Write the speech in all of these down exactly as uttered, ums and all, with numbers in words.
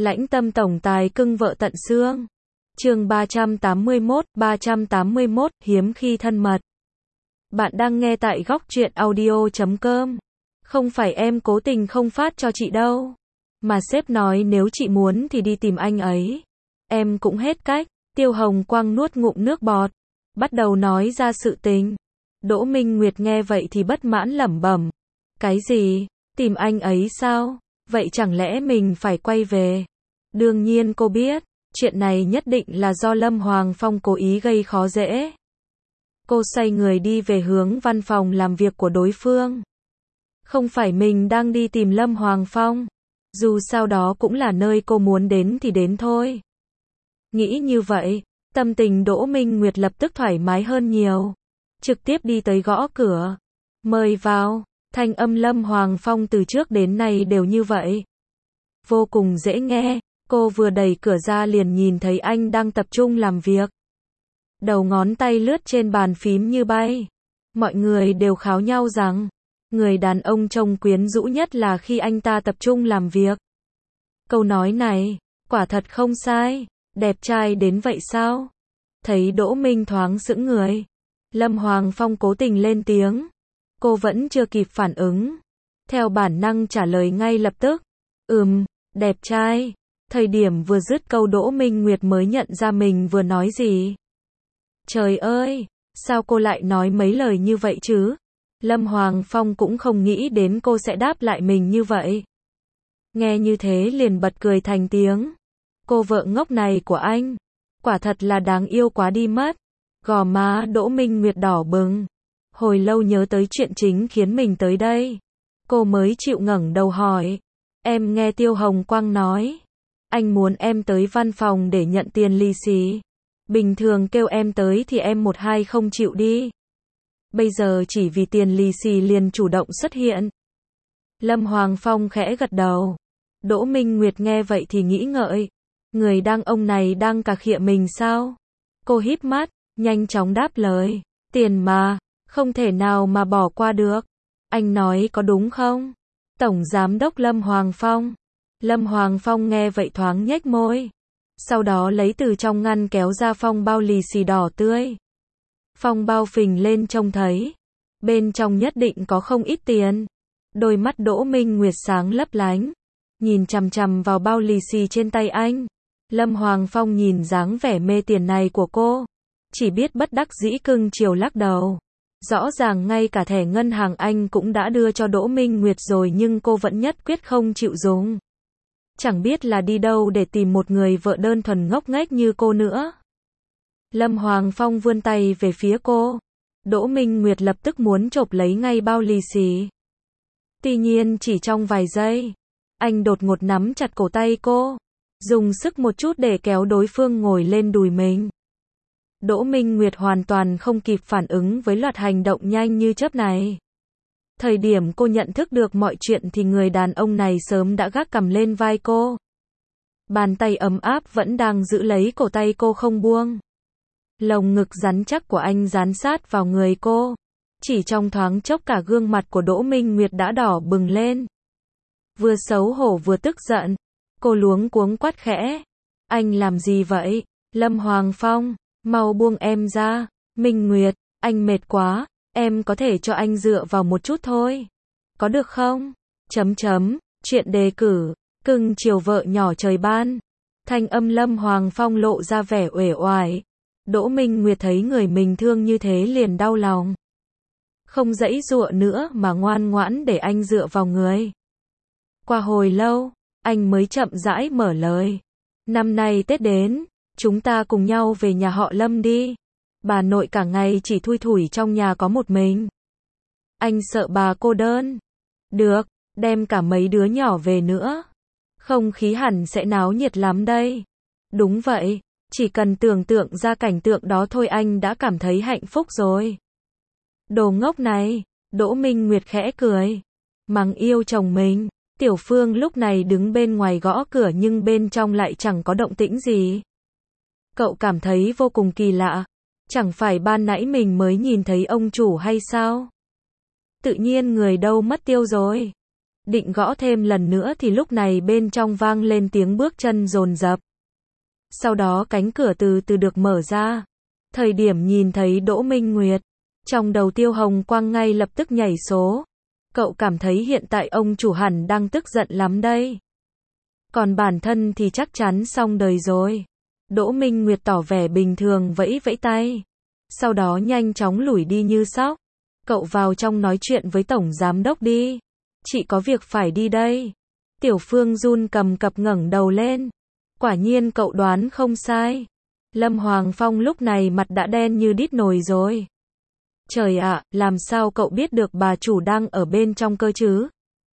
Lãnh tâm tổng tài cưng vợ tận xương. Chương ba trăm tám mươi mốt, ba trăm tám mươi mốt, hiếm khi thân mật. Bạn đang nghe tại góc truyện audio chấm com. Không phải em cố tình không phát cho chị đâu. Mà sếp nói nếu chị muốn thì đi tìm anh ấy. Em cũng hết cách. Tiêu Hồng Quang nuốt ngụm nước bọt. Bắt đầu nói ra sự tình. Đỗ Minh Nguyệt nghe vậy thì bất mãn lẩm bẩm. Cái gì? Tìm anh ấy sao? Vậy chẳng lẽ mình phải quay về? Đương nhiên cô biết. Chuyện này nhất định là do Lâm Hoàng Phong cố ý gây khó dễ. Cô xoay người đi về hướng văn phòng làm việc của đối phương. Không phải mình đang đi tìm Lâm Hoàng Phong. Dù sao đó cũng là nơi cô muốn đến thì đến thôi. Nghĩ như vậy, tâm tình Đỗ Minh Nguyệt lập tức thoải mái hơn nhiều. Trực tiếp đi tới gõ cửa. Mời vào. Thanh âm Lâm Hoàng Phong từ trước đến nay đều như vậy. Vô cùng dễ nghe. Cô vừa đẩy cửa ra liền nhìn thấy anh đang tập trung làm việc. Đầu ngón tay lướt trên bàn phím như bay. Mọi người đều kháo nhau rằng, người đàn ông trông quyến rũ nhất là khi anh ta tập trung làm việc. Câu nói này, quả thật không sai. Đẹp trai đến vậy sao? Thấy Đỗ Minh thoáng sững người. Lâm Hoàng Phong cố tình lên tiếng. Cô vẫn chưa kịp phản ứng. Theo bản năng trả lời ngay lập tức. Ừm, đẹp trai. Thời điểm vừa dứt câu Đỗ Minh Nguyệt mới nhận ra mình vừa nói gì. Trời ơi, sao cô lại nói mấy lời như vậy chứ? Lâm Hoàng Phong cũng không nghĩ đến cô sẽ đáp lại mình như vậy. Nghe như thế liền bật cười thành tiếng. Cô vợ ngốc này của anh, quả thật là đáng yêu quá đi mất. Gò má Đỗ Minh Nguyệt đỏ bừng. Hồi lâu nhớ tới chuyện chính khiến mình tới đây. Cô mới chịu ngẩng đầu hỏi. Em nghe Tiêu Hồng Quang nói. Anh muốn em tới văn phòng để nhận tiền lì xì. Bình thường kêu em tới thì em một hai không chịu đi. Bây giờ chỉ vì tiền lì xì liền chủ động xuất hiện. Lâm Hoàng Phong khẽ gật đầu. Đỗ Minh Nguyệt nghe vậy thì nghĩ ngợi. Người đang ông này đang cà khịa mình sao? Cô híp mắt, nhanh chóng đáp lời. Tiền mà, không thể nào mà bỏ qua được. Anh nói có đúng không? Tổng Giám đốc Lâm Hoàng Phong. Lâm Hoàng Phong nghe vậy thoáng nhếch môi. Sau đó lấy từ trong ngăn kéo ra phong bao lì xì đỏ tươi. Phong bao phình lên trông thấy. Bên trong nhất định có không ít tiền. Đôi mắt Đỗ Minh Nguyệt sáng lấp lánh. Nhìn chằm chằm vào bao lì xì trên tay anh. Lâm Hoàng Phong nhìn dáng vẻ mê tiền này của cô. Chỉ biết bất đắc dĩ cưng chiều lắc đầu. Rõ ràng ngay cả thẻ ngân hàng anh cũng đã đưa cho Đỗ Minh Nguyệt rồi nhưng cô vẫn nhất quyết không chịu dùng. Chẳng biết là đi đâu để tìm một người vợ đơn thuần ngốc nghếch như cô nữa. Lâm Hoàng Phong vươn tay về phía cô. Đỗ Minh Nguyệt lập tức muốn chộp lấy ngay bao lì xì. Tuy nhiên chỉ trong vài giây, anh đột ngột nắm chặt cổ tay cô, dùng sức một chút để kéo đối phương ngồi lên đùi mình. Đỗ Minh Nguyệt hoàn toàn không kịp phản ứng với loạt hành động nhanh như chớp này. Thời điểm cô nhận thức được mọi chuyện thì người đàn ông này sớm đã gác cằm lên vai cô. Bàn tay ấm áp vẫn đang giữ lấy cổ tay cô không buông. Lồng ngực rắn chắc của anh dán sát vào người cô. Chỉ trong thoáng chốc cả gương mặt của Đỗ Minh Nguyệt đã đỏ bừng lên. Vừa xấu hổ vừa tức giận. Cô luống cuống quát khẽ. Anh làm gì vậy? Lâm Hoàng Phong, mau buông em ra. Minh Nguyệt, anh mệt quá. Em có thể cho anh dựa vào một chút thôi. Có được không? Chấm chấm, chuyện đề cử, cưng chiều vợ nhỏ trời ban. Thanh âm Lâm Hoàng Phong lộ ra vẻ uể oải. Đỗ Minh Nguyệt thấy người mình thương như thế liền đau lòng. Không giãy giụa nữa mà ngoan ngoãn để anh dựa vào người. Qua hồi lâu, anh mới chậm rãi mở lời. Năm nay Tết đến, chúng ta cùng nhau về nhà họ Lâm đi. Bà nội cả ngày chỉ thui thủi trong nhà có một mình. Anh sợ bà cô đơn. Được, đem cả mấy đứa nhỏ về nữa. Không khí hẳn sẽ náo nhiệt lắm đây. Đúng vậy, chỉ cần tưởng tượng ra cảnh tượng đó thôi anh đã cảm thấy hạnh phúc rồi. Đồ ngốc này, Đỗ Minh Nguyệt khẽ cười. Mắng yêu chồng mình. Tiểu Phương lúc này đứng bên ngoài gõ cửa nhưng bên trong lại chẳng có động tĩnh gì. Cậu cảm thấy vô cùng kỳ lạ. Chẳng phải ban nãy mình mới nhìn thấy ông chủ hay sao? Tự nhiên người đâu mất tiêu rồi. Định gõ thêm lần nữa thì lúc này bên trong vang lên tiếng bước chân dồn dập. Sau đó cánh cửa từ từ được mở ra. Thời điểm nhìn thấy Đỗ Minh Nguyệt, trong đầu Tiêu Hồng Quang ngay lập tức nhảy số. Cậu cảm thấy hiện tại ông chủ hẳn đang tức giận lắm đây. Còn bản thân thì chắc chắn xong đời rồi. Đỗ Minh Nguyệt tỏ vẻ bình thường vẫy vẫy tay. Sau đó nhanh chóng lủi đi như sóc. Cậu vào trong nói chuyện với tổng giám đốc đi. Chị có việc phải đi đây. Tiểu Phương run cầm cập ngẩng đầu lên. Quả nhiên cậu đoán không sai. Lâm Hoàng Phong lúc này mặt đã đen như đít nồi rồi. Trời ạ, làm sao cậu biết được bà chủ đang ở bên trong cơ chứ?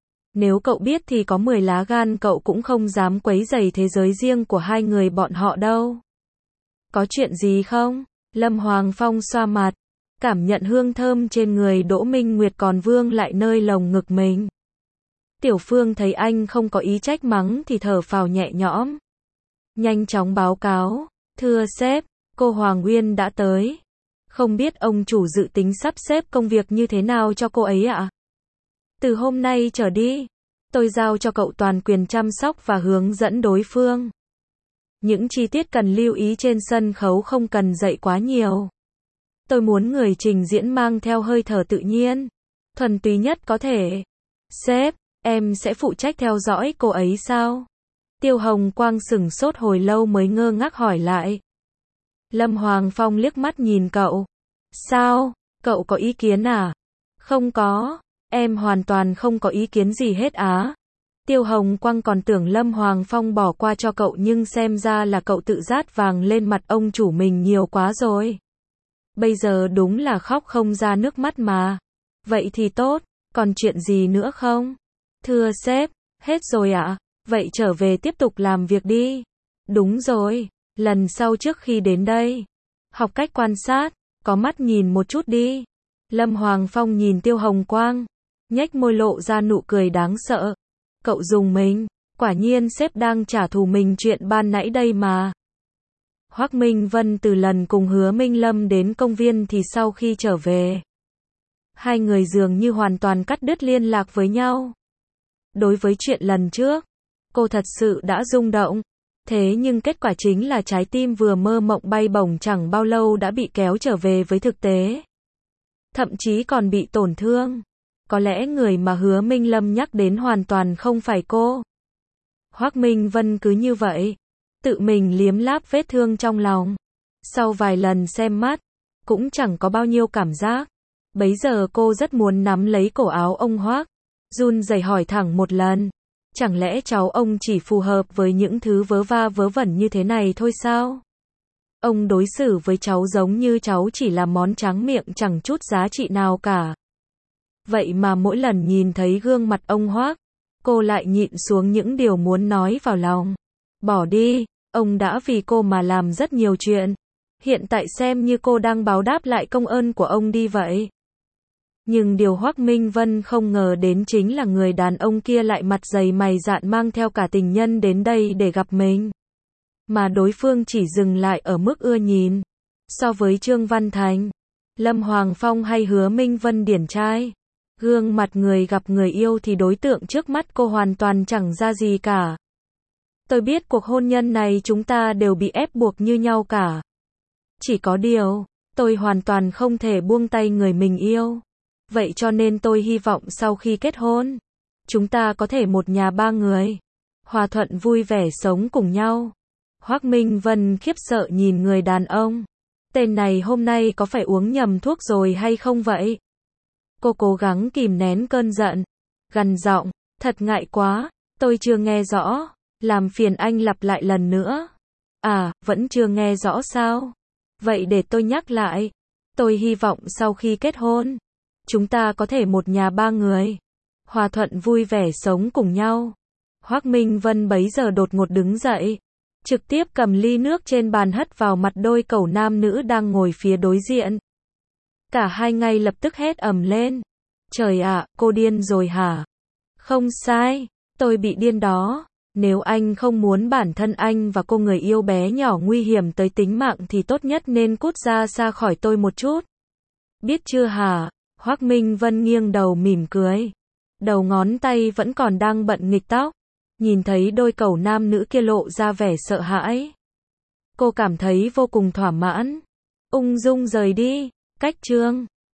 Nếu cậu biết thì có mười lá gan cậu cũng không dám quấy rầy thế giới riêng của hai người bọn họ đâu. Có chuyện gì không? Lâm Hoàng Phong xoa mặt, cảm nhận hương thơm trên người Đỗ Minh Nguyệt còn vương lại nơi lồng ngực mình. Tiểu Phương thấy anh không có ý trách mắng thì thở phào nhẹ nhõm. Nhanh chóng báo cáo, thưa sếp, cô Hoàng Uyên đã tới. Không biết ông chủ dự tính sắp xếp công việc như thế nào cho cô ấy ạ? Từ hôm nay trở đi, tôi giao cho cậu toàn quyền chăm sóc và hướng dẫn đối phương. Những chi tiết cần lưu ý trên sân khấu không cần dạy quá nhiều. Tôi muốn người trình diễn mang theo hơi thở tự nhiên, thuần túy nhất có thể. Sếp, em sẽ phụ trách theo dõi cô ấy sao? Tiêu Hồng Quang sửng sốt hồi lâu mới ngơ ngác hỏi lại. Lâm Hoàng Phong liếc mắt nhìn cậu. Sao? Cậu có ý kiến à? Không có, em hoàn toàn không có ý kiến gì hết á. Tiêu Hồng Quang còn tưởng Lâm Hoàng Phong bỏ qua cho cậu nhưng xem ra là cậu tự rát vàng lên mặt ông chủ mình nhiều quá rồi. Bây giờ đúng là khóc không ra nước mắt mà. Vậy thì tốt, còn chuyện gì nữa không? Thưa sếp, hết rồi ạ. Vậy trở về tiếp tục làm việc đi. Đúng rồi, lần sau trước khi đến đây, học cách quan sát, có mắt nhìn một chút đi. Lâm Hoàng Phong nhìn Tiêu Hồng Quang, nhếch môi lộ ra nụ cười đáng sợ. Cậu dùng mình, quả nhiên sếp đang trả thù mình chuyện ban nãy đây mà. Hoắc Minh Vân từ lần cùng Hứa Minh Lâm đến công viên thì sau khi trở về, hai người dường như hoàn toàn cắt đứt liên lạc với nhau. Đối với chuyện lần trước, cô thật sự đã rung động. Thế nhưng kết quả chính là trái tim vừa mơ mộng bay bổng chẳng bao lâu đã bị kéo trở về với thực tế. Thậm chí còn bị tổn thương. Có lẽ người mà Hứa Minh Lâm nhắc đến hoàn toàn không phải cô. Hoắc Minh Vân cứ như vậy, tự mình liếm láp vết thương trong lòng. Sau vài lần xem mắt, cũng chẳng có bao nhiêu cảm giác. Bấy giờ cô rất muốn nắm lấy cổ áo ông Hoắc, run rẩy hỏi thẳng một lần. Chẳng lẽ cháu ông chỉ phù hợp với những thứ vớ va vớ vẩn như thế này thôi sao? Ông đối xử với cháu giống như cháu chỉ là món tráng miệng chẳng chút giá trị nào cả. Vậy mà mỗi lần nhìn thấy gương mặt ông Hoắc, cô lại nhịn xuống những điều muốn nói vào lòng. Bỏ đi, ông đã vì cô mà làm rất nhiều chuyện. Hiện tại xem như cô đang báo đáp lại công ơn của ông đi vậy. Nhưng điều Hoắc Minh Vân không ngờ đến chính là người đàn ông kia lại mặt dày mày dạn mang theo cả tình nhân đến đây để gặp mình. Mà đối phương chỉ dừng lại ở mức ưa nhìn. So với Trương Văn Thành, Lâm Hoàng Phong hay Hứa Minh Vân điển trai, gương mặt người gặp người yêu thì đối tượng trước mắt cô hoàn toàn chẳng ra gì cả. Tôi biết cuộc hôn nhân này chúng ta đều bị ép buộc như nhau cả. Chỉ có điều, tôi hoàn toàn không thể buông tay người mình yêu. Vậy cho nên tôi hy vọng sau khi kết hôn, chúng ta có thể một nhà ba người, hòa thuận vui vẻ sống cùng nhau. Hoắc Minh Vân khiếp sợ nhìn người đàn ông. Tên này hôm nay có phải uống nhầm thuốc rồi hay không vậy? Cô cố gắng kìm nén cơn giận, gằn giọng, thật ngại quá, tôi chưa nghe rõ, làm phiền anh lặp lại lần nữa. À, vẫn chưa nghe rõ sao? Vậy để tôi nhắc lại. Tôi hy vọng sau khi kết hôn, chúng ta có thể một nhà ba người, hòa thuận vui vẻ sống cùng nhau. Hoắc Minh Vân bấy giờ đột ngột đứng dậy, trực tiếp cầm ly nước trên bàn hất vào mặt đôi cẩu nam nữ đang ngồi phía đối diện. Cả hai ngay lập tức hét ầm lên. Trời ạ, cô điên rồi hả? Không sai, tôi bị điên đó. Nếu anh không muốn bản thân anh và cô người yêu bé nhỏ nguy hiểm tới tính mạng thì tốt nhất nên cút ra xa khỏi tôi một chút. Biết chưa hả? Hoắc Minh Vân nghiêng đầu mỉm cười. Đầu ngón tay vẫn còn đang bận nghịch tóc. Nhìn thấy đôi cẩu nam nữ kia lộ ra vẻ sợ hãi. Cô cảm thấy vô cùng thỏa mãn. Ung dung rời đi. Cách chương